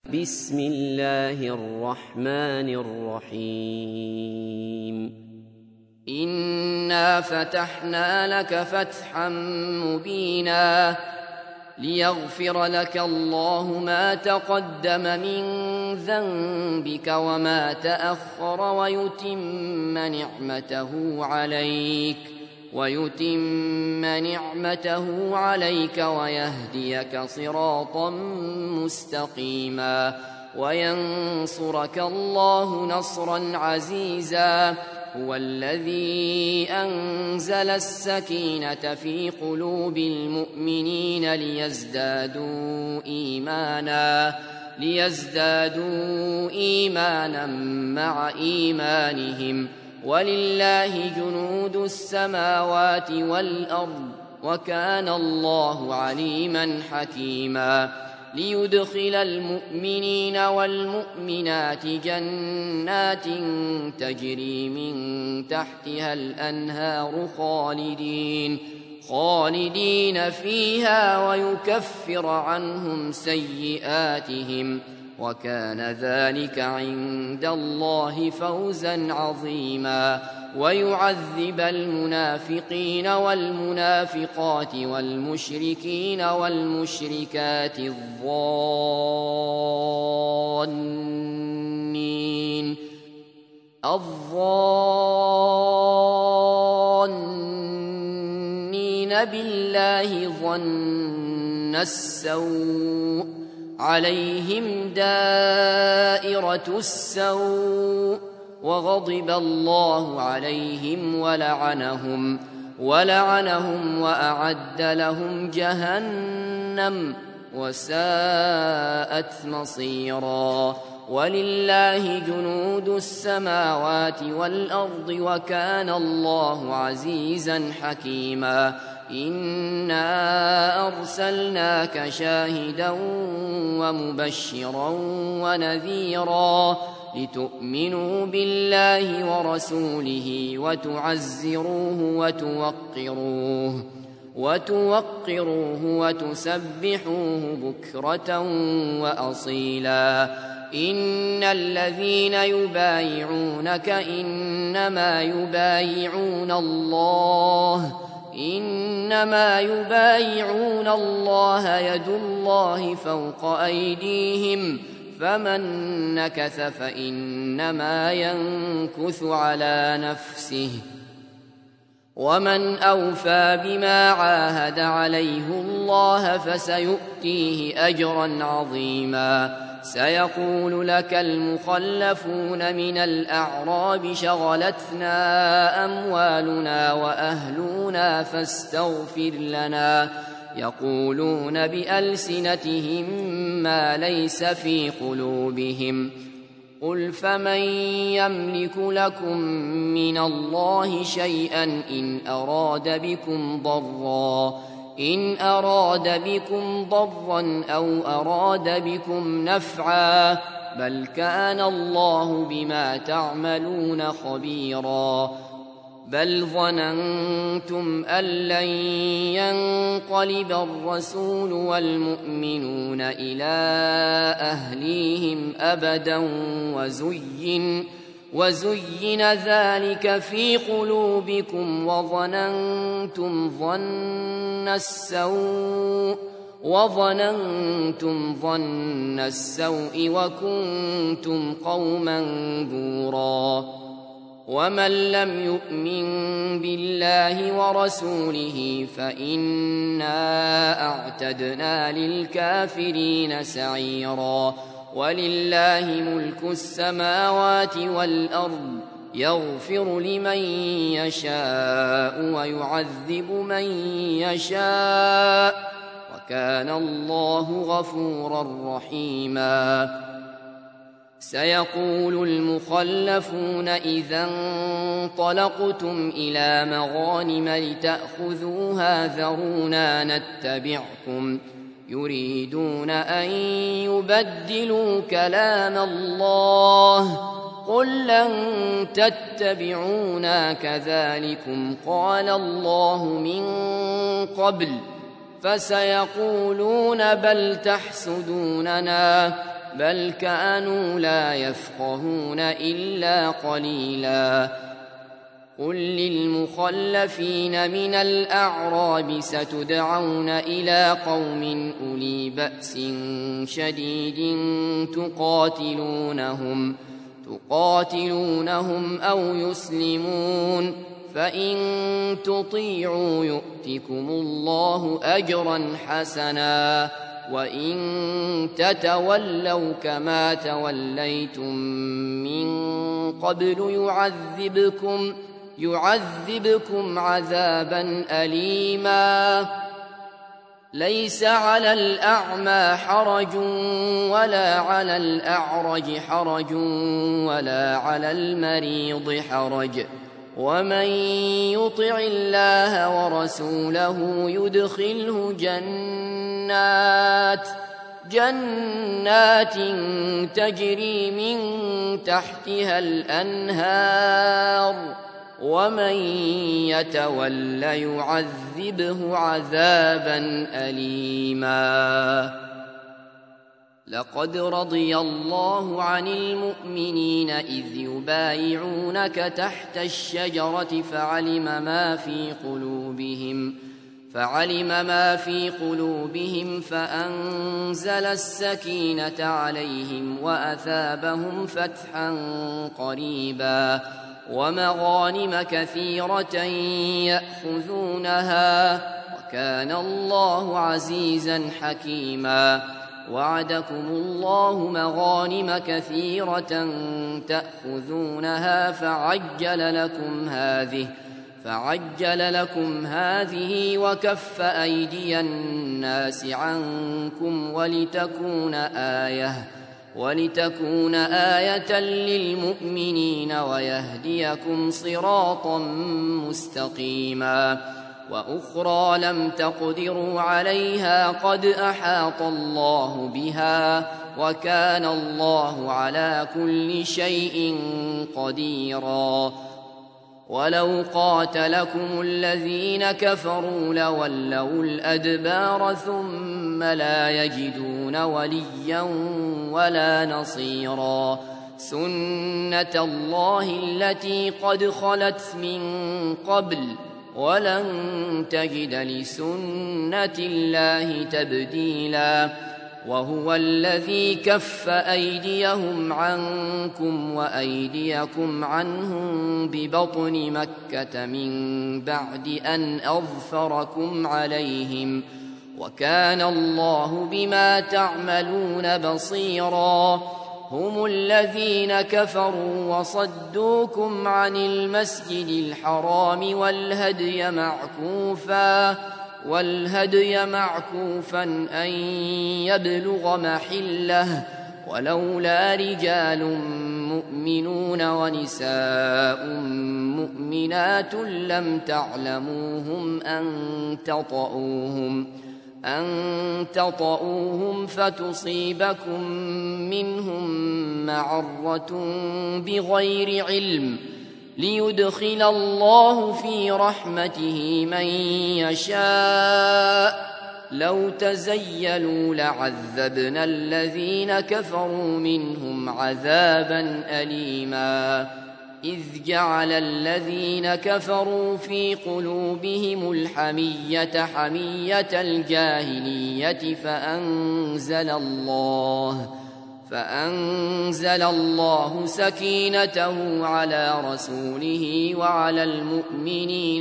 بسم الله الرحمن الرحيم إنا فتحنا لك فتحا مبينا ليغفر لك الله ما تقدم من ذنبك وما تأخر ويتم نعمته عليك ويهديك صراطا مستقيما وينصرك الله نصرا عزيزا هو الذي أنزل السكينة في قلوب المؤمنين ليزدادوا إيمانا مع إيمانهم ولله جنود السماوات والأرض وكان الله عليما حكيما ليدخل المؤمنين والمؤمنات جنات تجري من تحتها الأنهار خالدين فيها ويكفر عنهم سيئاتهم وكان ذلك عند الله فوزا عظيما ويعذب المنافقين والمنافقات والمشركين والمشركات الظانين بالله ظن السوء عليهم دائرة السوء وغضب الله عليهم ولعنهم وأعد لهم جهنم وساءت مصيرا ولله جنود السماوات والأرض وكان الله عزيزا حكيما إنا أرسلناك شاهدا ومبشرا ونذيرا لتؤمنوا بالله ورسوله وتعزروه وتوقروه وتسبحوه بكرة وأصيلا إن الذين يبايعونك إنما يبايعون الله يد الله فوق أيديهم فمن نكث فإنما ينكث على نفسه ومن أوفى بما عاهد عليه الله فسيؤتيه أجرا عظيما سيقول لك المخلفون من الأعراب شغلتنا أموالنا وأهلنا فاستغفر لنا يقولون بألسنتهم ما ليس في قلوبهم قل فمن يملك لكم من الله شيئا إن أراد بكم ضرا أو أراد بكم نفعا بل كان الله بما تعملون خبيرا بل ظننتم أن لن ينقلب الرسول والمؤمنون إلى أهليهم أبدا وزين ذلك في قلوبكم وظننتم ظن السوء وكنتم قوما بورا ومن لم يؤمن بالله ورسوله فإنا أعتدنا للكافرين سعيرا ولله ملك السماوات والأرض يغفر لمن يشاء ويعذب من يشاء وكان الله غفورا رحيما سيقول المخلفون إذا انطلقتم إلى مغانم لتأخذوها ذرونا نتبعكم يريدون أن يبدلوا كلام الله قل لن تتبعونا كذلكم قال الله من قبل فسيقولون بل بل كانوا لا يفقهون إلا قليلا قل للمخلفين من الأعراب ستدعون إلى قوم أولي بأس شديد تقاتلونهم أو يسلمون فإن تطيعوا يؤتكم الله أجرا حسنا وإن تتولوا كما توليتم من قبل يعذبكم عذابا أليما ليس على الأعمى حرج ولا على الأعرج حرج ولا على المريض حرج ومن يطع الله ورسوله يدخله جنات تجري من تحتها الأنهار ومن يتول يعذبه عذابا أليما لقد رضي الله عن المؤمنين إذ يبايعونك تحت الشجرة فعلم ما في قلوبهم فأنزل السكينة عليهم وأثابهم فتحا قريبا ومغانم كثيرة يأخذونها وكان الله عزيزا حكيما وعدكم الله مغانم كثيرة تأخذونها فعجل لكم هذه وكف أيدي الناس عنكم ولتكون آية للمؤمنين ويهديكم صراطا مستقيما وأخرى لم تقدروا عليها قد أحاط الله بها وكان الله على كل شيء قديرا ولو قاتلكم الذين كفروا لولوا الأدبار ثم لا يجدون وليا ولا نصيرا سنة الله التي قد خلت من قبل ولن تجد لسنة الله تبديلا وهو الذي كف أيديهم عنكم وأيديكم عنهم ببطن مكة من بعد أن أظفركم عليهم وكان الله بما تعملون بصيرا هم الذين كفروا وصدوكم عن المسجد الحرام والهدي معكوفا أن يبلغ محله ولولا رجال مؤمنون ونساء مؤمنات لم تعلموهم أن تطؤوهم فتصيبكم منهم معرة بغير علم ليدخل الله في رحمته من يشاء لو تزيلوا لعذبنا الذين كفروا منهم عذابا أليما إذ جعل الذين كفروا في قلوبهم الحمية حمية الجاهلية فأنزل الله سكينته على رسوله وعلى المؤمنين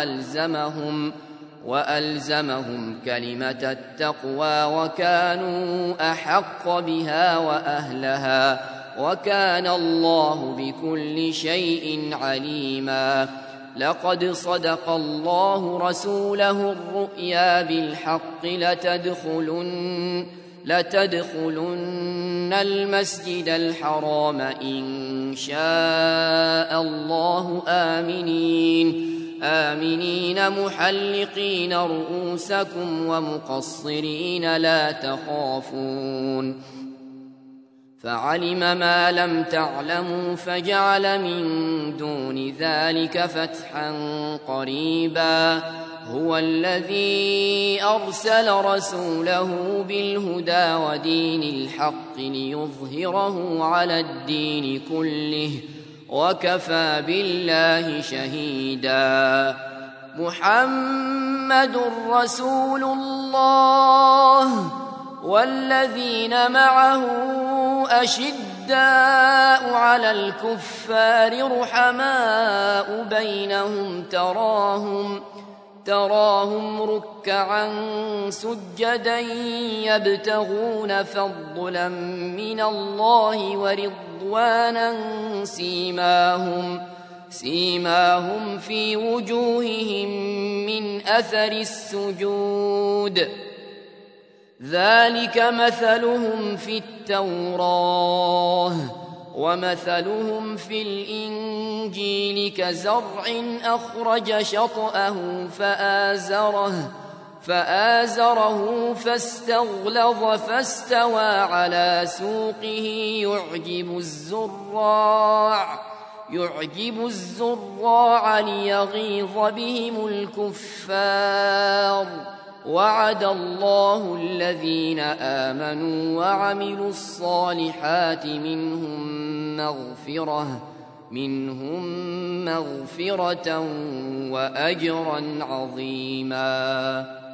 وألزمهم كلمة التقوى وكانوا أحق بها وأهلها وكان الله بكل شيء عليما لقد صدق الله رسوله الرؤيا بالحق لتدخلن المسجد الحرام إن شاء الله آمنين محلقين رؤوسكم ومقصرين لا تخافون فعلم ما لم تعلموا فجعل من دون ذلك فتحا قريبا هو الذي أرسل رسوله بالهدى ودين الحق ليظهره على الدين كله وكفى بالله شهيدا محمد رسول الله والذين معه أشداء على الكفار رحماء بينهم تراهم ركعا سجدا يبتغون فضلا من الله ورضوانا سيماهم في وجوههم من أثر السجود ذلك مثلهم في التوراة ومثلهم في الإنجيل كزرع أخرج شطأه فآزره فاستغلظ فاستوى على سوقه يعجب الزراع ليغيظ بهم الكفار وعد الله الذين آمنوا وعملوا الصالحات منهم مغفرة وأجرا عظيما